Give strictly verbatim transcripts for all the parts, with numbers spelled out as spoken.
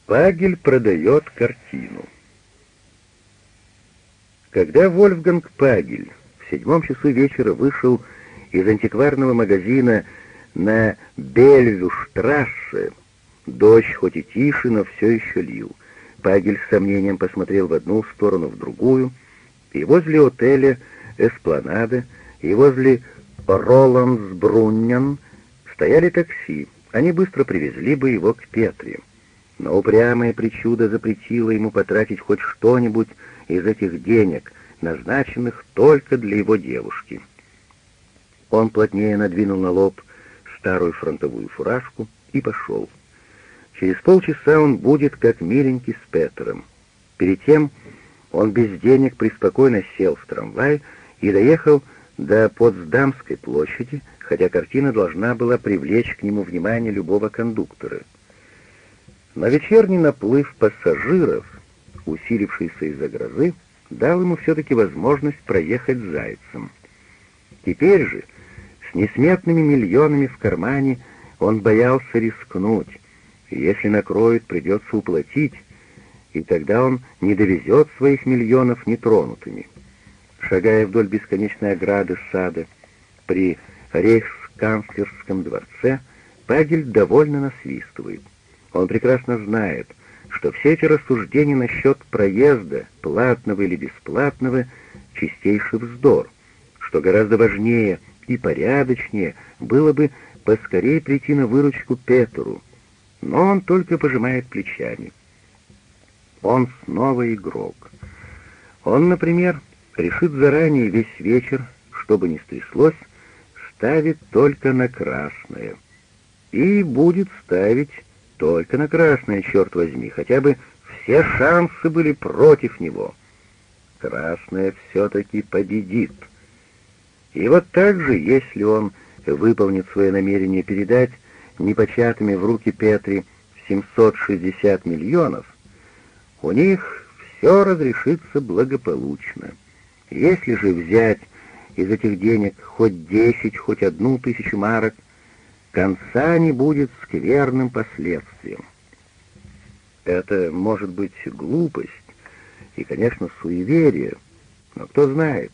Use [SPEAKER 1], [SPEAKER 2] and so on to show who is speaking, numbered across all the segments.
[SPEAKER 1] Пагель продает картину. Когда Вольфганг Пагель в седьмом часу вечера вышел из антикварного магазина на Бельвюштрассе, дождь хоть и тише, но все еще лил. Пагель с сомнением посмотрел в одну сторону, в другую, и возле отеля «Эспланада», и возле «Роландсбруннен» стояли такси. Они быстро привезли бы его к Петре. Но упрямое причуда запретило ему потратить хоть что-нибудь из этих денег, назначенных только для его девушки. Он плотнее надвинул на лоб старую фронтовую фуражку и пошел. Через полчаса он будет как миленький с Петром. Перед тем он без денег преспокойно сел в трамвай и доехал до Потсдамской площади, хотя картина должна была привлечь к нему внимание любого кондуктора. Но вечерний наплыв пассажиров, усилившийся из-за грозы, дал ему все-таки возможность проехать зайцем. Теперь же, с несметными миллионами в кармане, он боялся рискнуть. Если накроют, придется уплатить, и тогда он не довезет своих миллионов нетронутыми. Шагая вдоль бесконечной ограды сада при рейхсканцлерском дворце, Пагель довольно насвистывает. Он прекрасно знает, что все эти рассуждения насчет проезда, платного или бесплатного, чистейший вздор, что гораздо важнее и порядочнее было бы поскорее прийти на выручку Петру, но он только пожимает плечами. Он снова игрок. Он, например, решит заранее весь вечер, что бы ни стряслось, ставит только на красное. И будет ставить только на красное, черт возьми, хотя бы все шансы были против него. Красное все-таки победит. И вот так же, если он выполнит свое намерение передать непочатыми в руки Петре семьсот шестьдесят миллионов, у них все разрешится благополучно. Если же взять из этих денег хоть десять, хоть одну тысячу марок, конца не будет скверным последствием. Это может быть глупость и, конечно, суеверие, но кто знает.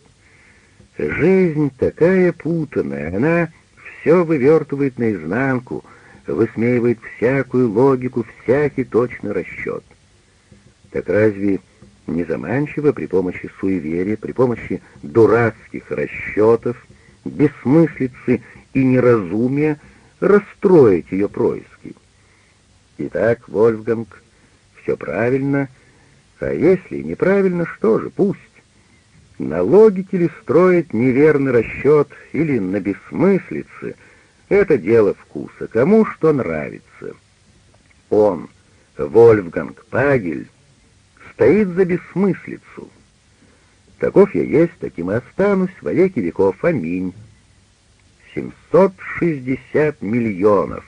[SPEAKER 1] Жизнь такая путанная, она все вывертывает наизнанку, высмеивает всякую логику, всякий точный расчет. Так разве не заманчиво при помощи суеверия, при помощи дурацких расчетов, бессмыслицы и неразумия расстроить ее происки? Итак, Вольфганг, все правильно, а если неправильно, что же, пусть. На логике ли строить неверный расчет или на бессмыслице — это дело вкуса, кому что нравится. Он, Вольфганг Пагель, стоит за бессмыслицу. Таков я есть, таким и останусь во веки веков. Аминь. семьсот шестьдесят миллионов.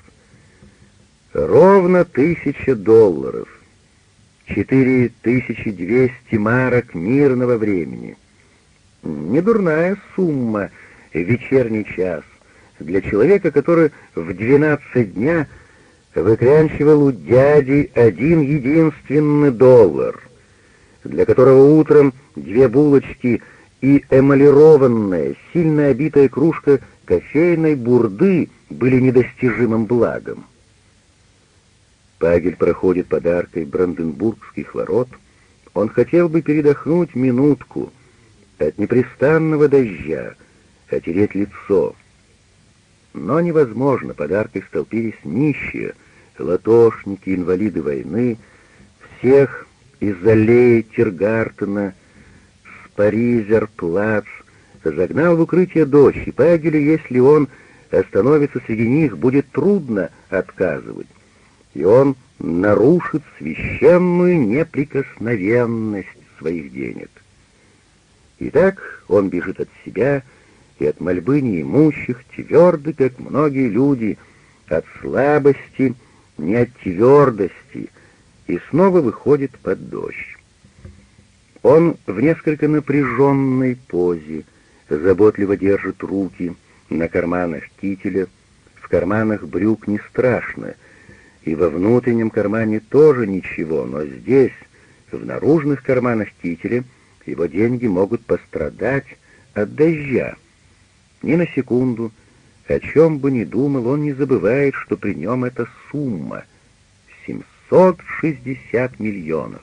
[SPEAKER 1] Ровно тысяча долларов. четыре тысячи двести марок мирного времени. Недурная сумма в вечерний час для человека, который в двенадцать дня выклянчивал у дяди один единственный доллар, для которого утром две булочки и эмалированная, сильно обитая кружка кофейной бурды были недостижимым благом. Пагель проходит под аркой Бранденбургских ворот. Он хотел бы передохнуть минутку от непрестанного дождя, отереть лицо. Но невозможно, под аркой столпились нищие, латошники, инвалиды войны, всех из аллеи Тиргартена, Спаризер-плац, загнал в укрытие дождь, и Пагелю, если он остановится среди них, будет трудно отказывать, и он нарушит священную неприкосновенность своих денег. Итак, он бежит от себя и от мольбы неимущих, твердый, как многие люди, от слабости, не от твердости, и снова выходит под дождь. Он в несколько напряженной позе, заботливо держит руки на карманах кителя, в карманах брюк не страшно, И во внутреннем кармане тоже ничего, но здесь, в наружных карманах кителя, его деньги могут пострадать от дождя. Ни на секунду, о чем бы ни думал, он не забывает, что при нем эта сумма — семьсот шестьдесят миллионов.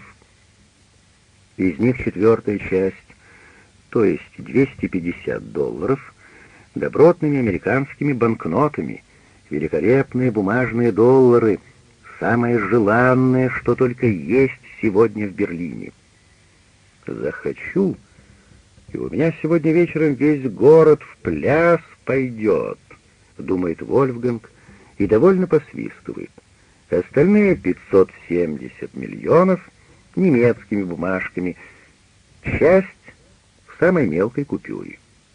[SPEAKER 1] Из них четвертая часть, то есть двести пятьдесят долларов, добротными американскими банкнотами, великолепные бумажные доллары, самое желанное, что только есть сегодня в Берлине. Захочу, и у меня сегодня вечером весь город в пляс пойдет, думает Вольфганг и довольно посвистывает. Остальные пятьсот семьдесят миллионов немецкими бумажками, часть в самой мелкой купюре.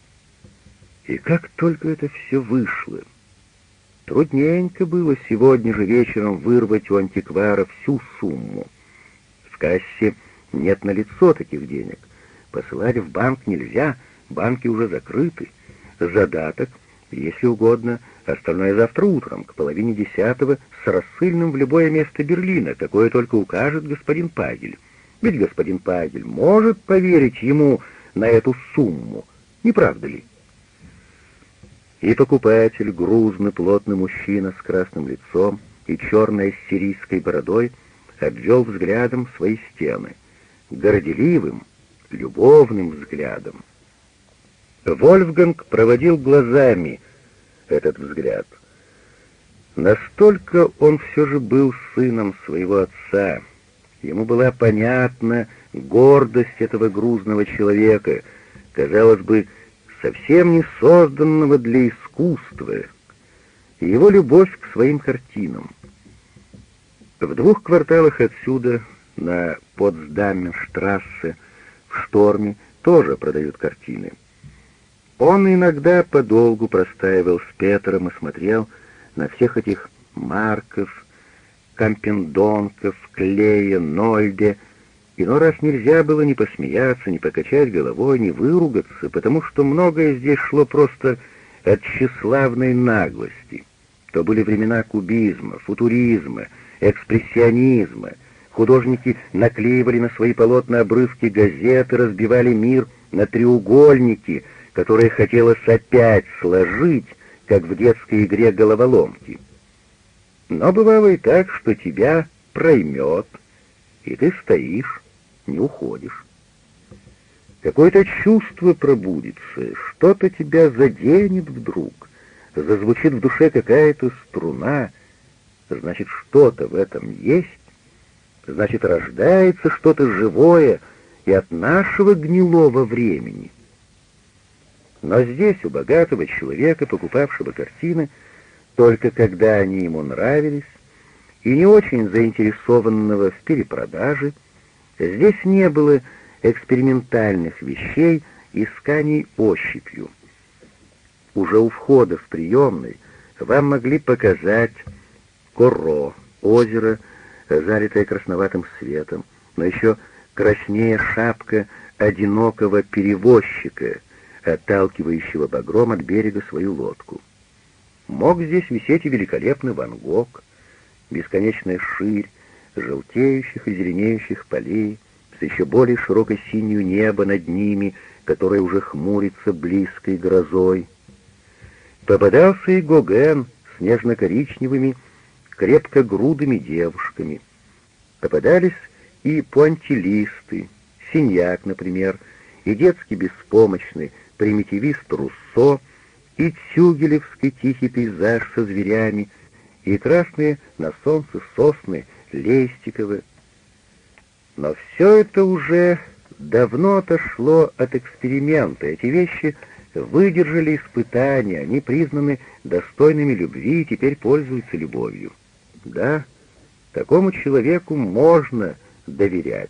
[SPEAKER 1] И как только это все вышло! Трудненько было сегодня же вечером вырвать у антиквара всю сумму. В кассе нет налицо таких денег. Посылать в банк нельзя, банки уже закрыты. Задаток, если угодно, остальное завтра утром, к половине десятого, с рассыльным в любое место Берлина, какое только укажет господин Пагель. Ведь господин Пагель может поверить ему на эту сумму, не правда ли? И покупатель, грузный, плотный мужчина с красным лицом и черной ассирийской бородой, обвел взглядом свои стены, горделивым, любовным взглядом. Вольфганг проводил глазами этот взгляд. Настолько он все же был сыном своего отца. Ему была понятна гордость этого грузного человека, казалось бы, совсем не созданного для искусства, и его любовь к своим картинам. В двух кварталах отсюда, на Потсдамерштрассе, в Шторме, тоже продают картины. Он иногда подолгу простаивал с Петром и смотрел на всех этих Марков, Кампендонков, Клея, Нольде. Иной раз нельзя было ни посмеяться, ни покачать головой, ни выругаться, потому что многое здесь шло просто от тщеславной наглости. То были времена кубизма, футуризма, экспрессионизма. Художники наклеивали на свои полотна обрывки газеты, разбивали мир на треугольники, которые хотелось опять сложить, как в детской игре головоломки. Но бывало и так, что тебя проймет, и ты стоишь, не уходишь. Какое-то чувство пробудится, что-то тебя заденет вдруг, зазвучит в душе какая-то струна, значит, что-то в этом есть, значит, рождается что-то живое и от нашего гнилого времени. Но здесь у богатого человека, покупавшего картины, только когда они ему нравились, и не очень заинтересованного в перепродаже, здесь не было экспериментальных вещей, исканий ощупью. Уже у входа в приемной вам могли показать Корро, озеро, залитое красноватым светом, но еще краснее шапка одинокого перевозчика, отталкивающего багром от берега свою лодку. Мог здесь висеть и великолепный Ван Гог, бесконечная ширь желтеющих и зеленеющих полей, с еще более широкой синью небо над ними, которое уже хмурится близкой грозой. Попадался и Гоген с нежно-коричневыми, крепкогрудыми девушками. Попадались и пуантилисты, Синьяк, например, и детский беспомощный примитивист Руссо, и цюгелевский тихий пейзаж со зверями, и красные на солнце сосны Лейстиковы. Но все это уже давно отошло от эксперимента. Эти вещи выдержали испытания, они признаны достойными любви и теперь пользуются любовью. Да, такому человеку можно доверять.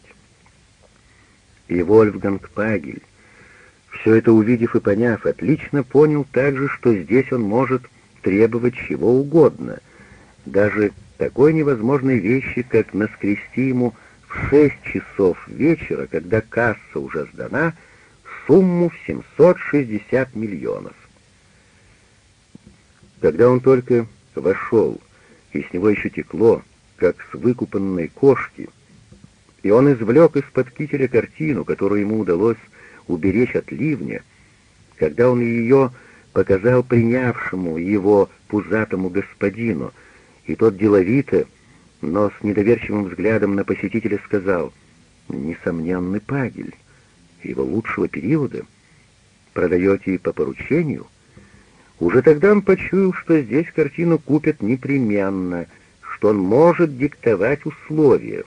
[SPEAKER 1] И Вольфганг Пагель, все это увидев и поняв, отлично понял также, что здесь он может требовать чего угодно, даже такой невозможной вещи, как наскрести ему в шесть часов вечера, когда касса уже сдана, сумму в семьсот шестьдесят миллионов. Когда он только вошел и с него еще текло, как с выкупанной кошки. И он извлек из-под кителя картину, которую ему удалось уберечь от ливня, когда он ее показал принявшему его пузатому господину, и тот деловито, но с недоверчивым взглядом на посетителя сказал: «Несомненный Пагель, его лучшего периода. Продаете по поручению?» Уже тогда он почуял, что здесь картину купят непременно, что он может диктовать условия.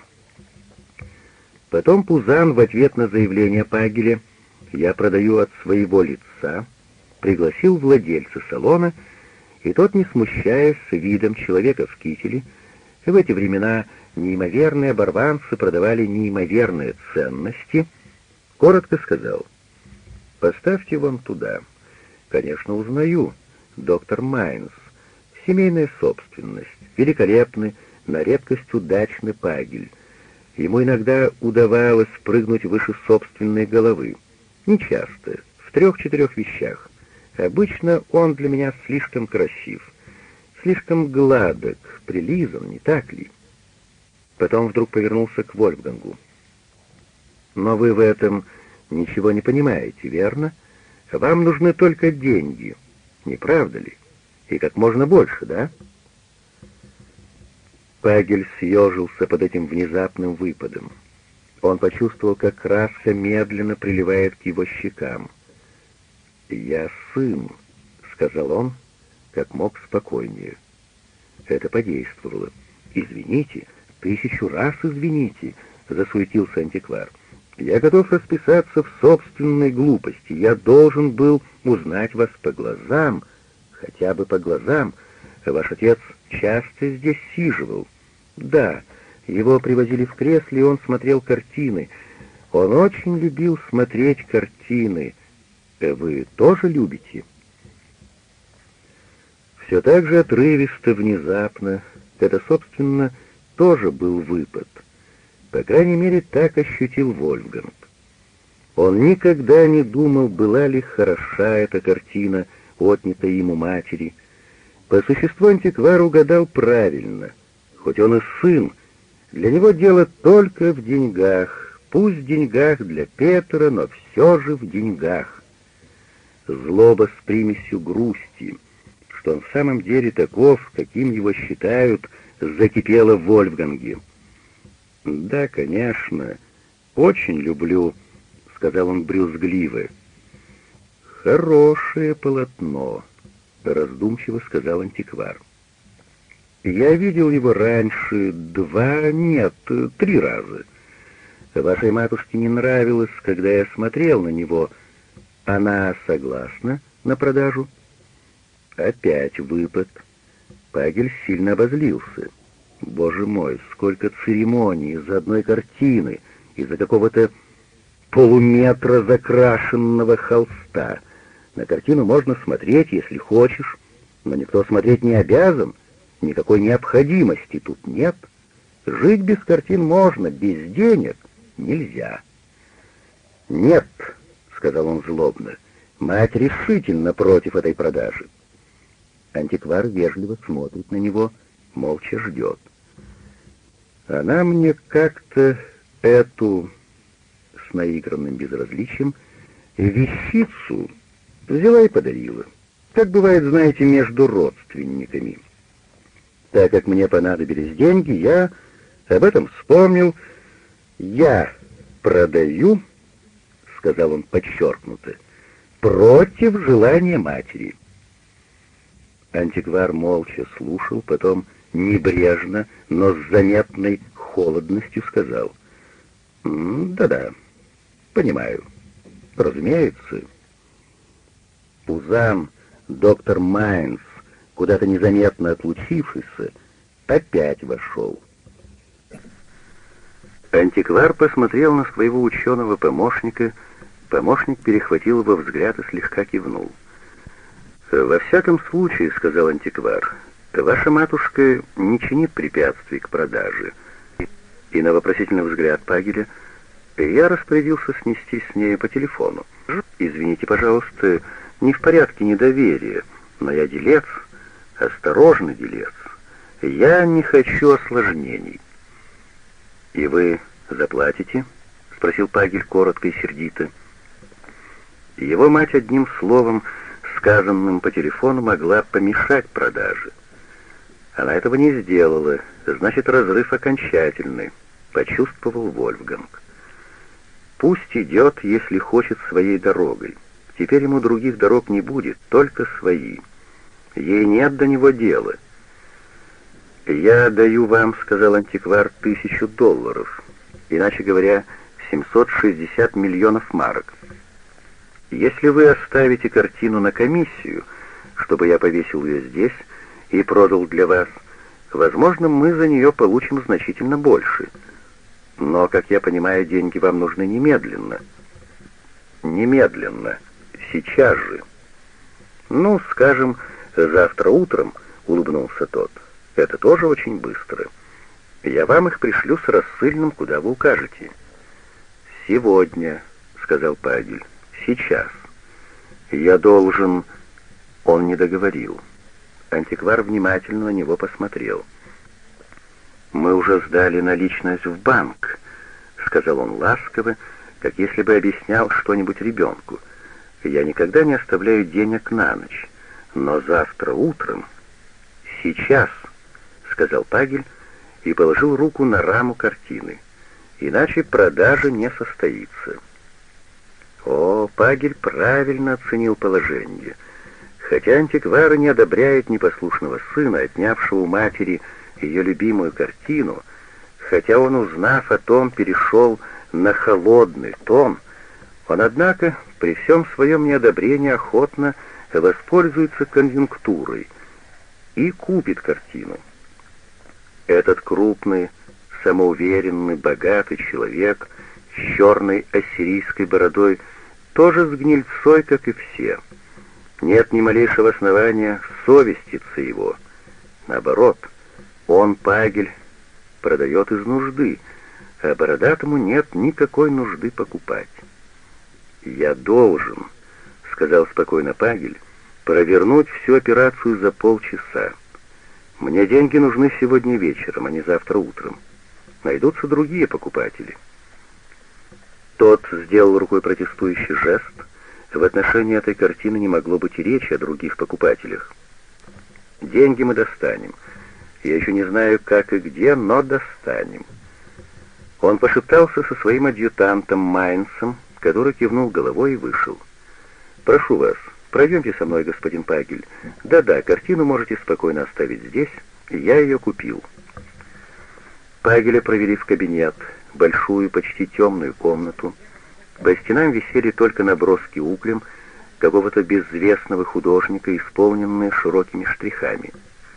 [SPEAKER 1] Потом Пузан в ответ на заявление Пагеля «я продаю от своего лица» пригласил владельца салона, и тот, не смущаясь видом человека в кителе, в эти времена неимоверные оборванцы продавали неимоверные ценности, коротко сказал: «Поставьте вон туда. Конечно, узнаю. Доктор Майнс. Семейная собственность. Великолепный, на редкость удачный Пагель. Ему иногда удавалось прыгнуть выше собственной головы. Нечасто, в трех-четырех вещах. Обычно он для меня слишком красив, слишком гладок, прилизан, не так ли?» Потом вдруг повернулся к Вольфгангу. «Но вы в этом ничего не понимаете, верно? Вам нужны только деньги, не правда ли? И как можно больше, да?» Пагель съежился под этим внезапным выпадом. Он почувствовал, как краска медленно приливает к его щекам. «Я сын», — сказал он, как мог спокойнее. Это подействовало. «Извините, тысячу раз извините», — засуетился антиквар. «Я готов расписаться в собственной глупости. Я должен был узнать вас по глазам, хотя бы по глазам. Ваш отец часто здесь сиживал. Да, его привозили в кресле, и он смотрел картины. Он очень любил смотреть картины. Вы тоже любите?» Все так же отрывисто, внезапно. Это, собственно, тоже был выпад. По крайней мере, так ощутил Вольфганг. Он никогда не думал, была ли хороша эта картина, отнятая ему матери. По существу антиквар угадал правильно. Хоть он и сын, для него дело только в деньгах. Пусть в деньгах для Петра, но все же в деньгах. Злоба с примесью грусти, что он в самом деле таков, каким его считают, закипела в Вольфганге. «Да, конечно, очень люблю», — сказал он брюзгливо. «Хорошее полотно», — раздумчиво сказал антиквар. «Я видел его раньше два, нет, три раза. Вашей матушке не нравилось, когда я смотрел на него. Она согласна на продажу?» Опять выпад. Пагель сильно обозлился. «Боже мой, сколько церемоний из-за одной картины, из-за какого-то полуметра закрашенного холста. На картину можно смотреть, если хочешь, но никто смотреть не обязан, никакой необходимости тут нет. Жить без картин можно, без денег нельзя». «Нет», — сказал он злобно, — «мать решительно против этой продажи». Антиквар вежливо смотрит на него, молча ждет. «Она мне как-то эту, с наигранным безразличием, вещицу взяла и подарила. Как бывает, знаете, между родственниками. Так как мне понадобились деньги, я об этом вспомнил. Я продаю, — сказал он подчеркнуто, — против желания матери». Антиквар молча слушал, потом небрежно, но с заметной холодностью сказал: «Да-да, понимаю, разумеется». Пузан, доктор Майнс, куда-то незаметно отлучившийся, опять вошел. Антиквар посмотрел на своего ученого помощника, помощник перехватил его взгляд и слегка кивнул. «Во всяком случае, — сказал антиквар, — ваша матушка не чинит препятствий к продаже». И на вопросительный взгляд Пагеля: «Я распорядился снести с ней по телефону. Извините, пожалуйста, не в порядке недоверия, но я делец, осторожный делец. Я не хочу осложнений». «И вы заплатите?» — спросил Пагель коротко и сердито. Его мать одним словом, сказанным по телефону, могла помешать продаже. Она этого не сделала, значит, разрыв окончательный, почувствовал Вольфганг. Пусть идет, если хочет, своей дорогой. Теперь ему других дорог не будет, только свои. Ей нет до него дела. «Я даю вам, — сказал антиквар, — тысячу долларов, иначе говоря, семьсот шестьдесят миллионов марок. Если вы оставите картину на комиссию, чтобы я повесил ее здесь и продал для вас, возможно, мы за нее получим значительно больше. Но, как я понимаю, деньги вам нужны немедленно». «Немедленно. Сейчас же». «Ну, скажем, завтра утром», — улыбнулся тот. «Это тоже очень быстро. Я вам их пришлю с рассыльным, куда вы укажете». «Сегодня», — сказал Пагель. «Сейчас. Я должен...» Он не договорил. Антиквар внимательно на него посмотрел. «Мы уже сдали наличность в банк», — сказал он ласково, как если бы объяснял что-нибудь ребенку. «Я никогда не оставляю денег на ночь, но завтра утром...» «Сейчас», — сказал Пагель и положил руку на раму картины. «Иначе продажа не состоится». О, Пагель правильно оценил положение. Хотя антиквар не одобряет непослушного сына, отнявшего у матери ее любимую картину, хотя он, узнав о том, перешел на холодный тон, он, однако, при всем своем неодобрении охотно воспользуется конъюнктурой и купит картину. Этот крупный, самоуверенный, богатый человек с черной ассирийской бородой тоже с гнильцой, как и все. Нет ни малейшего основания совеститься его. Наоборот, он, Пагель, продает из нужды, а бородатому нет никакой нужды покупать. «Я должен», — сказал спокойно Пагель, — «провернуть всю операцию за полчаса. Мне деньги нужны сегодня вечером, а не завтра утром. Найдутся другие покупатели». Тот сделал рукой протестующий жест. В отношении этой картины не могло быть и речи о других покупателях. «Деньги мы достанем. Я еще не знаю, как и где, но достанем». Он пошептался со своим адъютантом Майнцем, который кивнул головой и вышел. «Прошу вас, пройдемте со мной, господин Пагель. Да-да, картину можете спокойно оставить здесь, я ее купил». Пагеля провели в кабинет, большую, почти темную комнату. По стенам висели только наброски углем какого-то безвестного художника, исполненные широкими штрихами.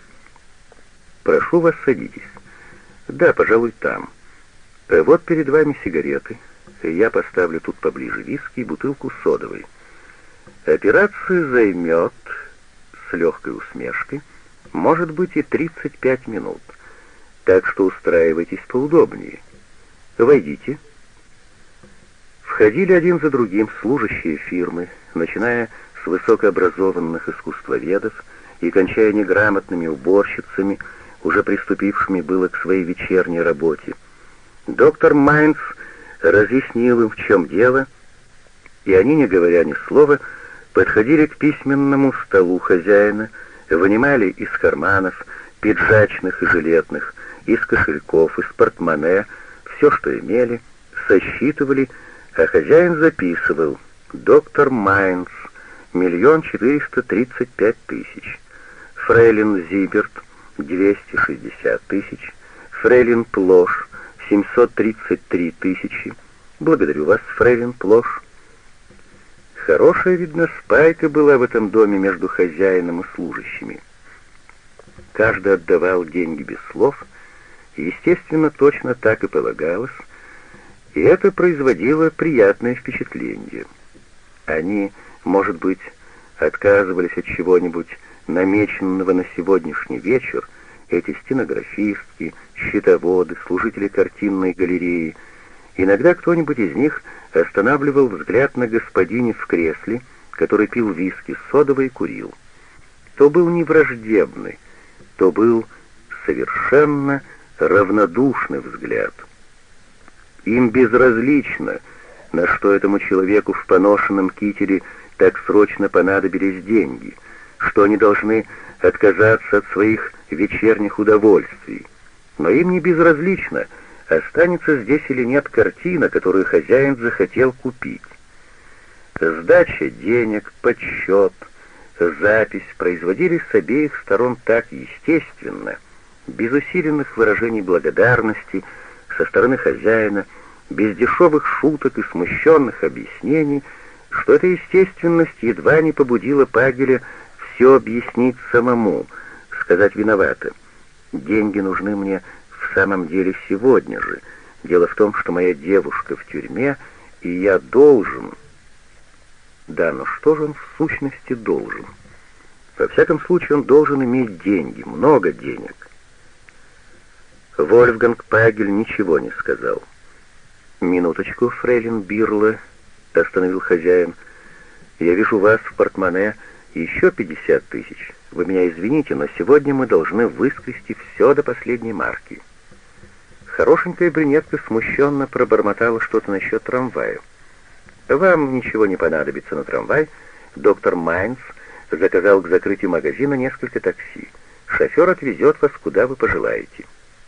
[SPEAKER 1] «Прошу вас, садитесь». «Да, пожалуй, там. Вот перед вами сигареты. Я поставлю тут поближе виски и бутылку содовой. Операция займет, с легкой усмешкой, может быть и тридцать пять минут. Так что устраивайтесь поудобнее. Войдите». Входили один за другим служащие фирмы, начиная с высокообразованных искусствоведов и кончая неграмотными уборщицами, уже приступившими было к своей вечерней работе. Доктор Майнц разъяснил им, в чем дело, и они, не говоря ни слова, подходили к письменному столу хозяина, вынимали из карманов, пиджачных и жилетных, из кошельков, из портмоне, все, что имели, сосчитывали, а хозяин записывал: доктор Майнц, миллион четыреста тридцать пять тысяч, фрейлин Зиберт, двести шестьдесят тысяч, фрейлин Плош, семьсот тридцать три тысячи. Благодарю вас, фрейлин Плош. Хорошая, видно, спайка была в этом доме между хозяином и служащими. Каждый отдавал деньги без слов, и, естественно, точно так и полагалось, и это производило приятное впечатление. Они, может быть, отказывались от чего-нибудь намеченного на сегодняшний вечер, эти стенографистки, счетоводы, служители картинной галереи. Иногда кто-нибудь из них останавливал взгляд на господине в кресле, который пил виски с содовой и курил. То был не враждебный, то был совершенно равнодушный взгляд. Им безразлично, на что этому человеку в поношенном кителе так срочно понадобились деньги, что они должны отказаться от своих вечерних удовольствий. Но им не безразлично, останется здесь или нет картина, которую хозяин захотел купить. Сдача денег, подсчет, запись производились с обеих сторон так естественно, без усиленных выражений благодарности со стороны хозяина, без дешевых шуток и смущенных объяснений, что эта естественность едва не побудила Пагеля все объяснить самому, сказать виновато. Деньги нужны мне в самом деле сегодня же. Дело в том, что моя девушка в тюрьме, и я должен... Да, но что же он в сущности должен? Во всяком случае, он должен иметь деньги, много денег. Вольфганг Пагель ничего не сказал. «Минуточку, фрейлин Бирле», — остановил хозяин. «Я вижу у вас в портмоне еще пятьдесят тысяч. Вы меня извините, но сегодня мы должны выскрести все до последней марки». Хорошенькая брюнетка смущенно пробормотала что-то насчет трамвая. «Вам ничего не понадобится на трамвай. Доктор Майнц заказал к закрытию магазина несколько такси. Шофер отвезет вас, куда вы пожелаете».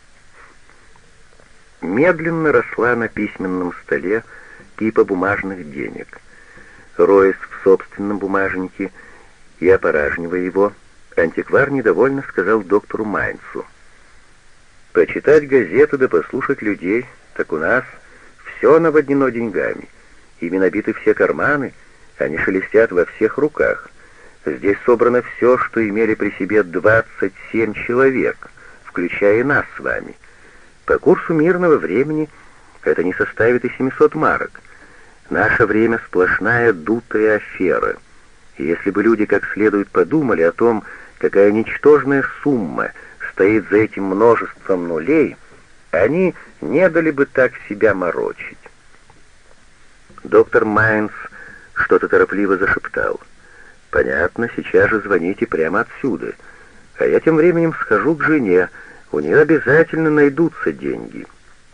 [SPEAKER 1] Медленно росла на письменном столе кипа бумажных денег. Роясь в собственном бумажнике и опоражнивая его, антиквар недовольно сказал доктору Майнцу: «Почитать газеты да послушать людей, так у нас все наводнено деньгами. Ими набиты все карманы, они шелестят во всех руках. Здесь собрано все, что имели при себе двадцать семь человек, включая и нас с вами. По курсу мирного времени это не составит и семисот марок. Наше время сплошная дутая афера. И если бы люди как следует подумали о том, какая ничтожная сумма стоит за этим множеством нулей, они не дали бы так себя морочить». Доктор Майнц что-то торопливо зашептал. «Понятно, сейчас же звоните прямо отсюда. А я тем временем схожу к жене, у нее обязательно найдутся деньги».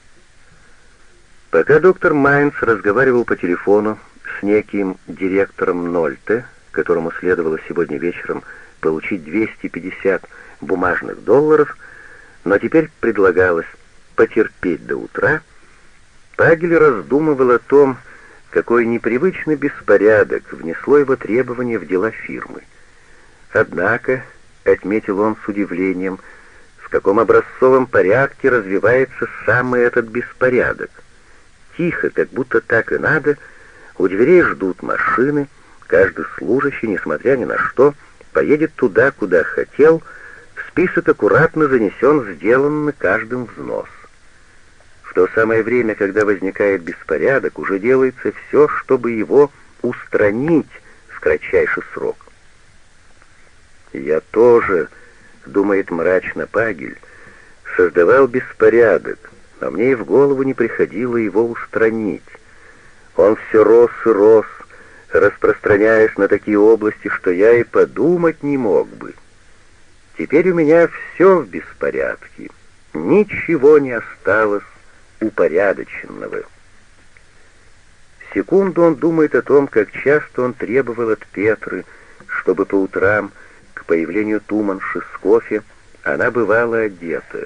[SPEAKER 1] Пока доктор Майнц разговаривал по телефону с неким директором Нольте, которому следовало сегодня вечером получить двести пятьдесят бумажных долларов, но теперь предлагалось потерпеть до утра, Пагель раздумывал о том, какой непривычный беспорядок внесло его требование в дела фирмы. Однако, отметил он с удивлением, в каком образцовом порядке развивается самый этот беспорядок. Тихо, как будто так и надо, у дверей ждут машины, каждый служащий, несмотря ни на что, поедет туда, куда хотел, в список аккуратно занесен сделанный каждым взнос. В то самое время, когда возникает беспорядок, уже делается все, чтобы его устранить в кратчайший срок. «Я тоже», — думает мрачно Пагель, — «создавал беспорядок, но мне и в голову не приходило его устранить. Он все рос и рос, распространяясь на такие области, что я и подумать не мог бы. Теперь у меня все в беспорядке, ничего не осталось упорядоченного». Секунду он думает о том, как часто он требовал от Петры, чтобы по утрам, к появлению Туманши с кофе, она бывала одета.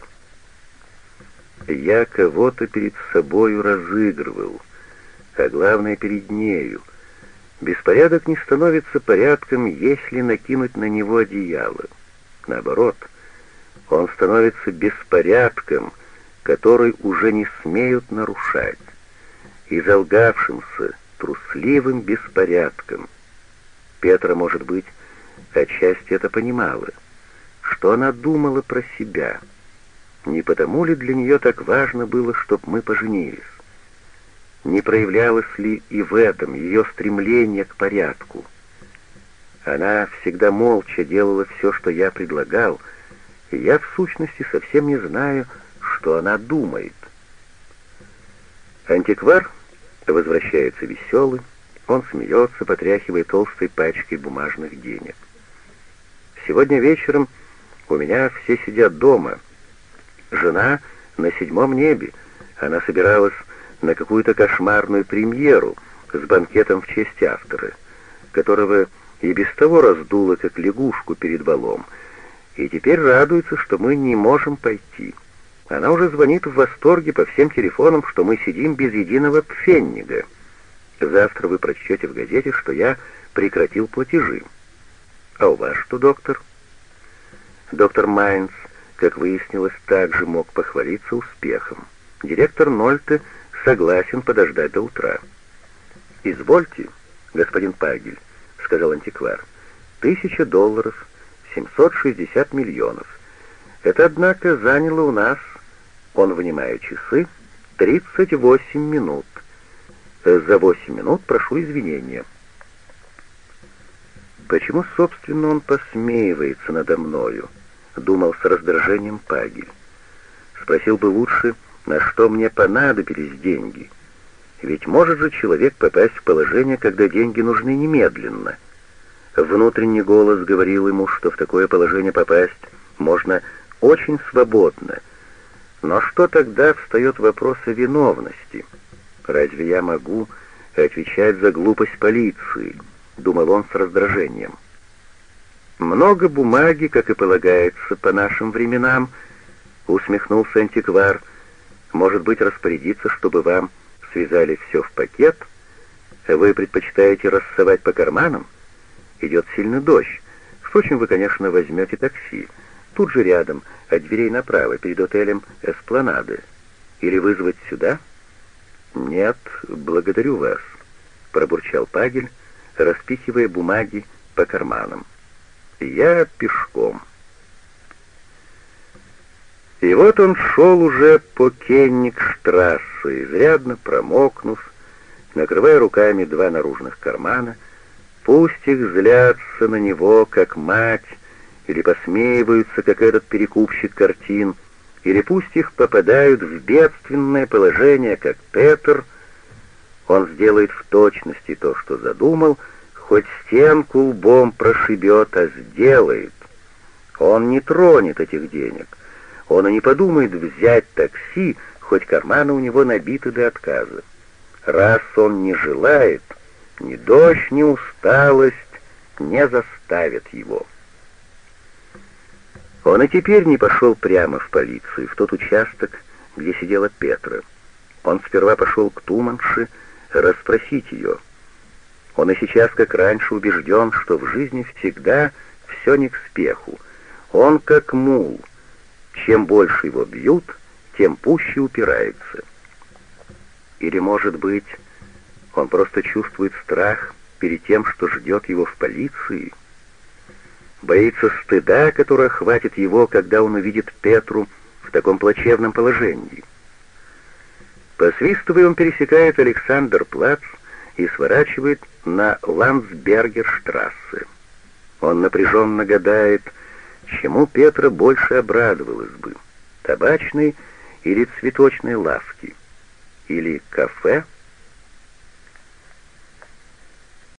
[SPEAKER 1] «Я кого-то перед собою разыгрывал, а главное перед нею. Беспорядок не становится порядком, если накинуть на него одеяло. Наоборот, он становится беспорядком, который уже не смеют нарушать, и залгавшимся, трусливым беспорядком. Петра, может быть, отчасти это понимала. Что она думала про себя? Не потому ли для нее так важно было, чтоб мы поженились? Не проявлялось ли и в этом ее стремление к порядку? Она всегда молча делала все, что я предлагал, и я в сущности совсем не знаю, что она думает. Антиквар возвращается веселый, он смеется, потряхивая толстой пачкой бумажных денег. «Сегодня вечером у меня все сидят дома, Жена на седьмом небе. Она собиралась на какую-то кошмарную премьеру с банкетом в честь автора, которого и без того раздуло, как лягушку перед балом, и теперь радуется, что мы не можем пойти. Она уже звонит в восторге по всем телефонам, что мы сидим без единого пфеннига. Завтра вы прочтете в газете, что я прекратил платежи. А у вас что, доктор? Доктор Майнц, как выяснилось, также мог похвалиться успехом. Директор Нольте согласен подождать до утра. «Извольте, господин Пагель», — сказал антиквар, — «тысяча долларов, семьсот шестьдесят миллионов. Это, однако, заняло у нас, он, вынимая часы, тридцать восемь минут. За восемь минут прошу извинения». «Почему, собственно, он посмеивается надо мною?» — думал с раздражением Пагель. «Спросил бы лучше, на что мне понадобились деньги. Ведь может же человек попасть в положение, когда деньги нужны немедленно». Внутренний голос говорил ему, что в такое положение попасть можно очень свободно. Но что тогда встает вопрос о виновности? «Разве я могу отвечать за глупость полиции?» — думал он с раздражением. «Много бумаги, как и полагается по нашим временам», — усмехнулся антиквар. «Может быть, распорядиться, чтобы вам связали все в пакет? Вы предпочитаете рассовать по карманам? Идет сильный дождь. Впрочем, вы, конечно, возьмете такси. Тут же рядом, от дверей направо, перед отелем «Эспланады». Или вызвать сюда?» «Нет, благодарю вас», — пробурчал Пагель, распихивая бумаги по карманам. «Я пешком». И вот он шел уже по Кеннигштрассе, изрядно промокнув, накрывая руками два наружных кармана. Пусть их злятся на него, как мать, или посмеиваются, как этот перекупщик картин, или пусть их попадают в бедственное положение, как Петр, он сделает в точности то, что задумал, хоть стенку лбом прошибет, а сделает. Он не тронет этих денег. Он и не подумает взять такси, хоть карманы у него набиты до отказа. Раз он не желает, ни дождь, ни усталость не заставят его. Он и теперь не пошел прямо в полицию, в тот участок, где сидела Петра. Он сперва пошел к Туманше расспросить ее. Он и сейчас, как раньше, убежден, что в жизни всегда все не к спеху. Он как мул. Чем больше его бьют, тем пуще упирается. Или, может быть, он просто чувствует страх перед тем, что ждет его в полиции? Боится стыда, который охватит его, когда он увидит Петру в таком плачевном положении. Посвистывая, он пересекает Александр-плац и сворачивает на Ландсбергерштрассе. Он напряженно гадает, чему Петра больше обрадовалась бы — табачной или цветочной лавки, или кафе,